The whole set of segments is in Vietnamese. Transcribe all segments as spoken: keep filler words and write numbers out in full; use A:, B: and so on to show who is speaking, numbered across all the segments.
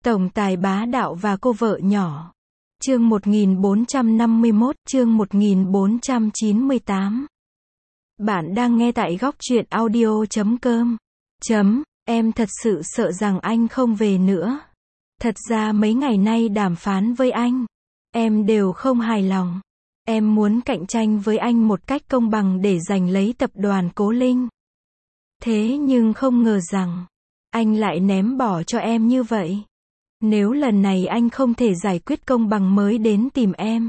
A: Tổng tài bá đạo và cô vợ nhỏ. Chương một nghìn bốn trăm năm mươi mốt, chương một nghìn bốn trăm chín mươi tám. Bạn đang nghe tại góc truyện audio chấm com. Chấm, em thật sự sợ rằng anh không về nữa. Thật ra mấy ngày nay đàm phán với anh, em đều không hài lòng. Em muốn cạnh tranh với anh một cách công bằng để giành lấy tập đoàn Cố Linh. Thế nhưng không ngờ rằng, anh lại ném bỏ cho em như vậy. Nếu lần này anh không thể giải quyết công bằng mới đến tìm em,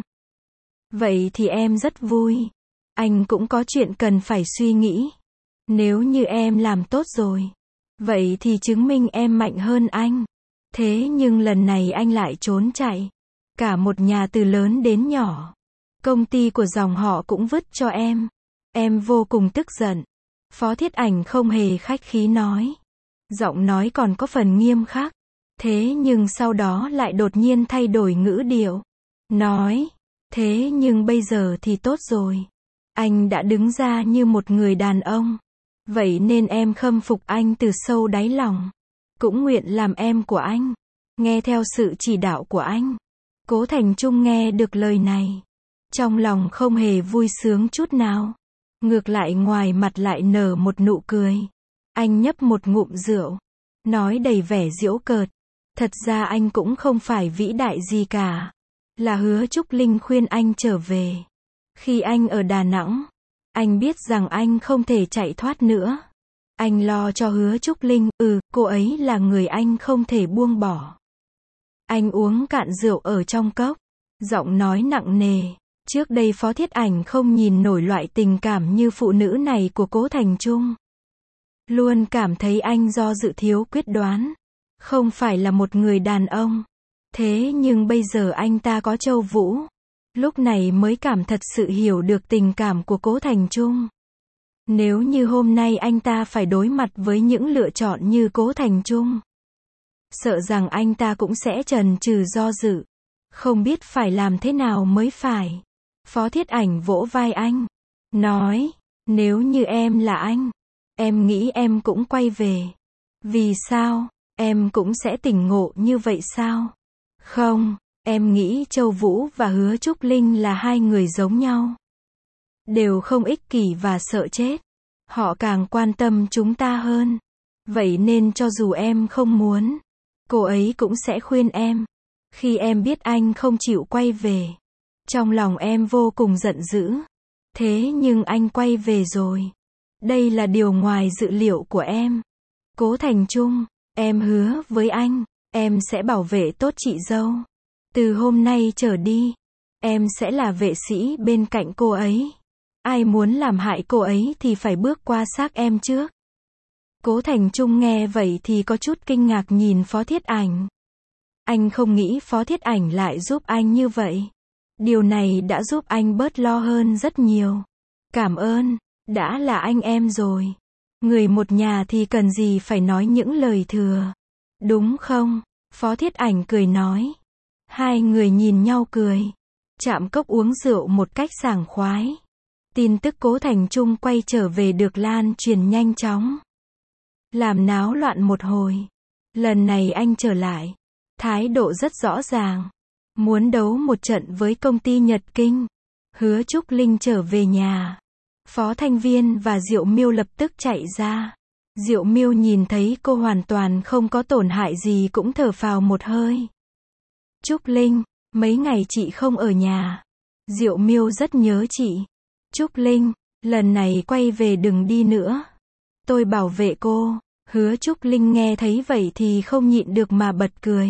A: vậy thì em rất vui. Anh cũng có chuyện cần phải suy nghĩ. Nếu như em làm tốt rồi, vậy thì chứng minh em mạnh hơn anh. Thế nhưng lần này anh lại trốn chạy. Cả một nhà từ lớn đến nhỏ, công ty của dòng họ cũng vứt cho em. Em vô cùng tức giận. Phó Thiết Ảnh không hề khách khí nói. Giọng nói còn có phần nghiêm khắc. Thế nhưng sau đó lại đột nhiên thay đổi ngữ điệu. Nói, thế nhưng bây giờ thì tốt rồi. Anh đã đứng ra như một người đàn ông. Vậy nên em khâm phục anh từ sâu đáy lòng. Cũng nguyện làm em của anh. Nghe theo sự chỉ đạo của anh. Cố Thành Trung nghe được lời này. Trong lòng không hề vui sướng chút nào. Ngược lại ngoài mặt lại nở một nụ cười. Anh nhấp một ngụm rượu. Nói đầy vẻ giễu cợt. Thật ra anh cũng không phải vĩ đại gì cả. Là Hứa Trúc Linh khuyên anh trở về. Khi anh ở Đà Nẵng, anh biết rằng anh không thể chạy thoát nữa. Anh lo cho Hứa Trúc Linh, ừ, cô ấy là người anh không thể buông bỏ. Anh uống cạn rượu ở trong cốc, giọng nói nặng nề. Trước đây Phó Thiết Ảnh không nhìn nổi loại tình cảm như phụ nữ này của Cố Thành Trung. Luôn cảm thấy anh do dự thiếu quyết đoán. Không phải là một người đàn ông. Thế nhưng bây giờ anh ta có Châu Vũ. Lúc này mới cảm thật sự hiểu được tình cảm của Cố Thành Trung. Nếu như hôm nay anh ta phải đối mặt với những lựa chọn như Cố Thành Trung, sợ rằng anh ta cũng sẽ chần chừ do dự. Không biết phải làm thế nào mới phải. Phó Thiết Ảnh vỗ vai anh. Nói, nếu như em là anh, em nghĩ em cũng quay về. Vì sao? Em cũng sẽ tỉnh ngộ như vậy sao? Không, em nghĩ Châu Vũ và Hứa Trúc Linh là hai người giống nhau. Đều không ích kỷ và sợ chết. Họ càng quan tâm chúng ta hơn. Vậy nên cho dù em không muốn, cô ấy cũng sẽ khuyên em. Khi em biết anh không chịu quay về, trong lòng em vô cùng giận dữ. Thế nhưng anh quay về rồi. Đây là điều ngoài dự liệu của em. Cố Thành Trung, em hứa với anh, em sẽ bảo vệ tốt chị dâu. Từ hôm nay trở đi, em sẽ là vệ sĩ bên cạnh cô ấy. Ai muốn làm hại cô ấy thì phải bước qua xác em trước. Cố Thành Trung nghe vậy thì có chút kinh ngạc nhìn Phó Thiết Ảnh. Anh không nghĩ Phó Thiết Ảnh lại giúp anh như vậy. Điều này đã giúp anh bớt lo hơn rất nhiều. Cảm ơn, đã là anh em rồi. Người một nhà thì cần gì phải nói những lời thừa. Đúng không? Phó Thiết Ảnh cười nói. Hai người nhìn nhau cười. Chạm cốc uống rượu một cách sảng khoái. Tin tức Cố Thành Trung quay trở về được lan truyền nhanh chóng. Làm náo loạn một hồi. Lần này anh trở lại. Thái độ rất rõ ràng. Muốn đấu một trận với công ty Nhật Kinh. Hứa Trúc Linh trở về nhà. Phó Thanh Viên và Diệu Miêu lập tức chạy ra. Diệu Miêu nhìn thấy cô hoàn toàn không có tổn hại gì cũng thở phào một hơi. Trúc Linh, mấy ngày chị không ở nhà. Diệu Miêu rất nhớ chị. Trúc Linh, lần này quay về đừng đi nữa. Tôi bảo vệ cô. Hứa Trúc Linh nghe thấy vậy thì không nhịn được mà bật cười.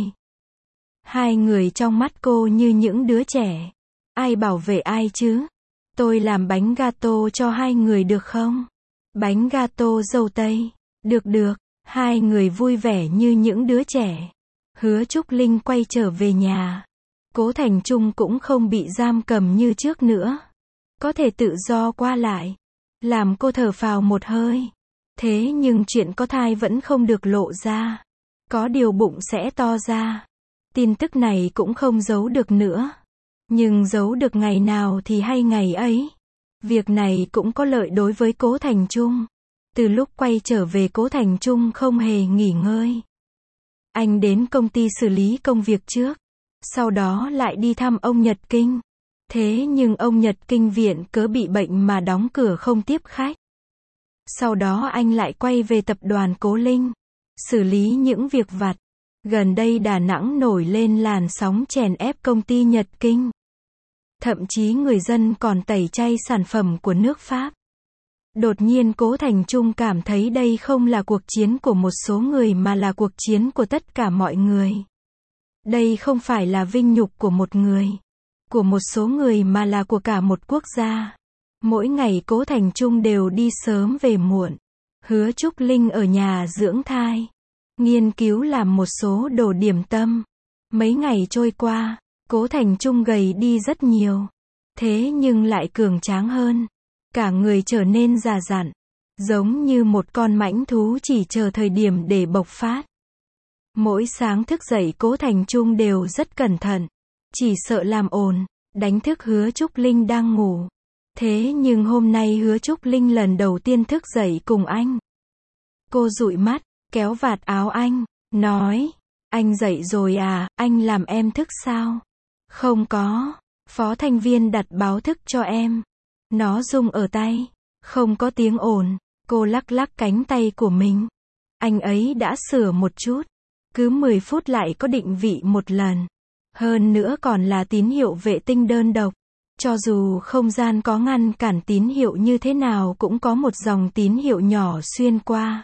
A: Hai người trong mắt cô như những đứa trẻ. Ai bảo vệ ai chứ? Tôi làm bánh gato cho hai người được không? Bánh gato dâu tây. Được được, hai người vui vẻ như những đứa trẻ. Hứa Trúc Linh quay trở về nhà. Cố Thành Trung cũng không bị giam cầm như trước nữa. Có thể tự do qua lại. Làm cô thở phào một hơi. Thế nhưng chuyện có thai vẫn không được lộ ra. Có điều bụng sẽ to ra. Tin tức này cũng không giấu được nữa. Nhưng giấu được ngày nào thì hay ngày ấy. Việc này cũng có lợi đối với Cố Thành Trung. Từ lúc quay trở về Cố Thành Trung không hề nghỉ ngơi. Anh đến công ty xử lý công việc trước, sau đó lại đi thăm ông Nhật Kinh. Thế nhưng ông Nhật Kinh viện cớ bị bệnh mà đóng cửa không tiếp khách. Sau đó anh lại quay về tập đoàn Cố Linh, xử lý những việc vặt. Gần đây Đà Nẵng nổi lên làn sóng chèn ép công ty Nhật Kinh. Thậm chí người dân còn tẩy chay sản phẩm của nước Pháp. Đột nhiên Cố Thành Trung cảm thấy đây không là cuộc chiến của một số người mà là cuộc chiến của tất cả mọi người. Đây không phải là vinh nhục của một người, của một số người mà là của cả một quốc gia. Mỗi ngày Cố Thành Trung đều đi sớm về muộn. Hứa Trúc Linh ở nhà dưỡng thai, nghiên cứu làm một số đồ điểm tâm. Mấy ngày trôi qua, Cố Thành Trung gầy đi rất nhiều. Thế nhưng lại cường tráng hơn. Cả người trở nên già dặn, giống như một con mãnh thú chỉ chờ thời điểm để bộc phát. Mỗi sáng thức dậy Cố Thành Trung đều rất cẩn thận, chỉ sợ làm ồn, đánh thức Hứa Trúc Linh đang ngủ. Thế nhưng hôm nay Hứa Trúc Linh lần đầu tiên thức dậy cùng anh. Cô dụi mắt, kéo vạt áo anh, nói, anh dậy rồi à, anh làm em thức sao? Không có, Phó Thanh Viên đặt báo thức cho em. Nó rung ở tay, không có tiếng ồn. Cô lắc lắc cánh tay của mình. Anh ấy đã sửa một chút. Cứ mười phút lại có định vị một lần. Hơn nữa còn là tín hiệu vệ tinh đơn độc. Cho dù không gian có ngăn cản tín hiệu như thế nào cũng có một dòng tín hiệu nhỏ xuyên qua.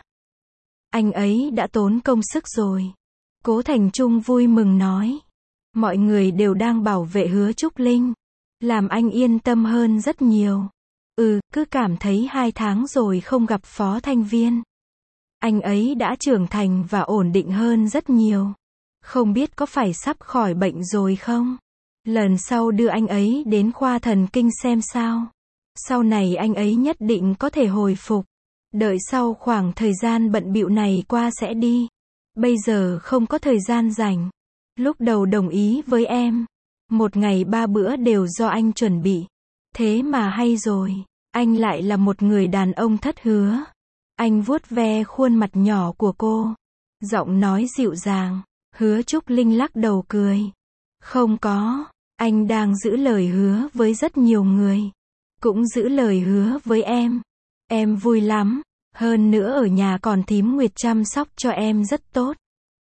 A: Anh ấy đã tốn công sức rồi. Cố Thành Trung vui mừng nói. Mọi người đều đang bảo vệ Hứa Trúc Linh. Làm anh yên tâm hơn rất nhiều. Ừ, cứ cảm thấy hai tháng rồi không gặp Phó Thanh Viên. Anh ấy đã trưởng thành và ổn định hơn rất nhiều. Không biết có phải sắp khỏi bệnh rồi không? Lần sau đưa anh ấy đến khoa thần kinh xem sao. Sau này anh ấy nhất định có thể hồi phục. Đợi sau khoảng thời gian bận bịu này qua sẽ đi. Bây giờ không có thời gian rảnh. Lúc đầu đồng ý với em. Một ngày ba bữa đều do anh chuẩn bị. Thế mà hay rồi. Anh lại là một người đàn ông thất hứa. Anh vuốt ve khuôn mặt nhỏ của cô. Giọng nói dịu dàng. Hứa Trúc Linh lắc đầu cười. Không có. Anh đang giữ lời hứa với rất nhiều người. Cũng giữ lời hứa với em. Em vui lắm. Hơn nữa ở nhà còn thím Nguyệt chăm sóc cho em rất tốt.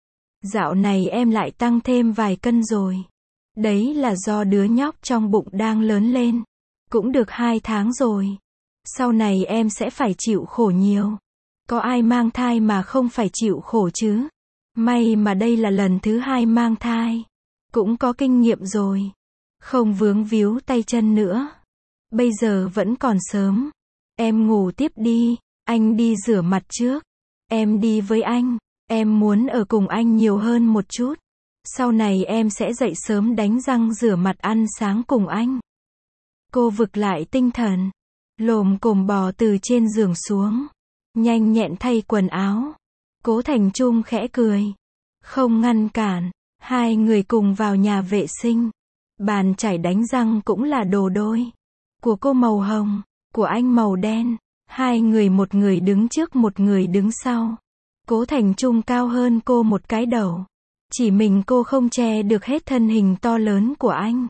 A: Dạo này em lại tăng thêm vài cân rồi. Đấy là do đứa nhóc trong bụng đang lớn lên. Cũng được hai tháng rồi. Sau này em sẽ phải chịu khổ nhiều. Có ai mang thai mà không phải chịu khổ chứ? May mà đây là lần thứ hai mang thai. Cũng có kinh nghiệm rồi. Không vướng víu tay chân nữa. Bây giờ vẫn còn sớm. Em ngủ tiếp đi. Anh đi rửa mặt trước. Em đi với anh. Em muốn ở cùng anh nhiều hơn một chút. Sau này em sẽ dậy sớm đánh răng rửa mặt ăn sáng cùng anh. Cô vực lại tinh thần. Lồm cồm bò từ trên giường xuống. Nhanh nhẹn thay quần áo. Cố Thành Trung khẽ cười. Không ngăn cản. Hai người cùng vào nhà vệ sinh. Bàn chải đánh răng cũng là đồ đôi. Của cô màu hồng. Của anh màu đen. Hai người một người đứng trước một người đứng sau. Cố Thành Trung cao hơn cô một cái đầu. Chỉ mình cô không che được hết thân hình to lớn của anh.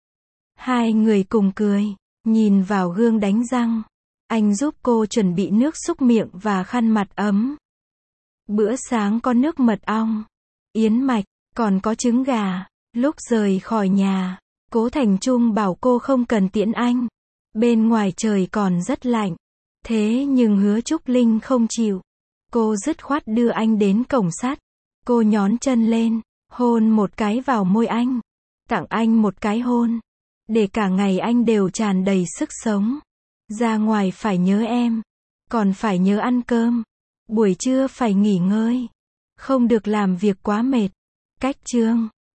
A: Hai người cùng cười. Nhìn vào gương đánh răng. Anh giúp cô chuẩn bị nước súc miệng và khăn mặt ấm. Bữa sáng có nước mật ong, yến mạch, còn có trứng gà. Lúc rời khỏi nhà, Cố Thành Trung bảo cô không cần tiễn anh. Bên ngoài trời còn rất lạnh. Thế nhưng Hứa Trúc Linh không chịu. Cô dứt khoát đưa anh đến cổng sắt. Cô nhón chân lên, hôn một cái vào môi anh. Tặng anh một cái hôn. Để cả ngày anh đều tràn đầy sức sống. Ra ngoài phải nhớ em. Còn phải nhớ ăn cơm. Buổi trưa phải nghỉ ngơi. Không được làm việc quá mệt. Cách chương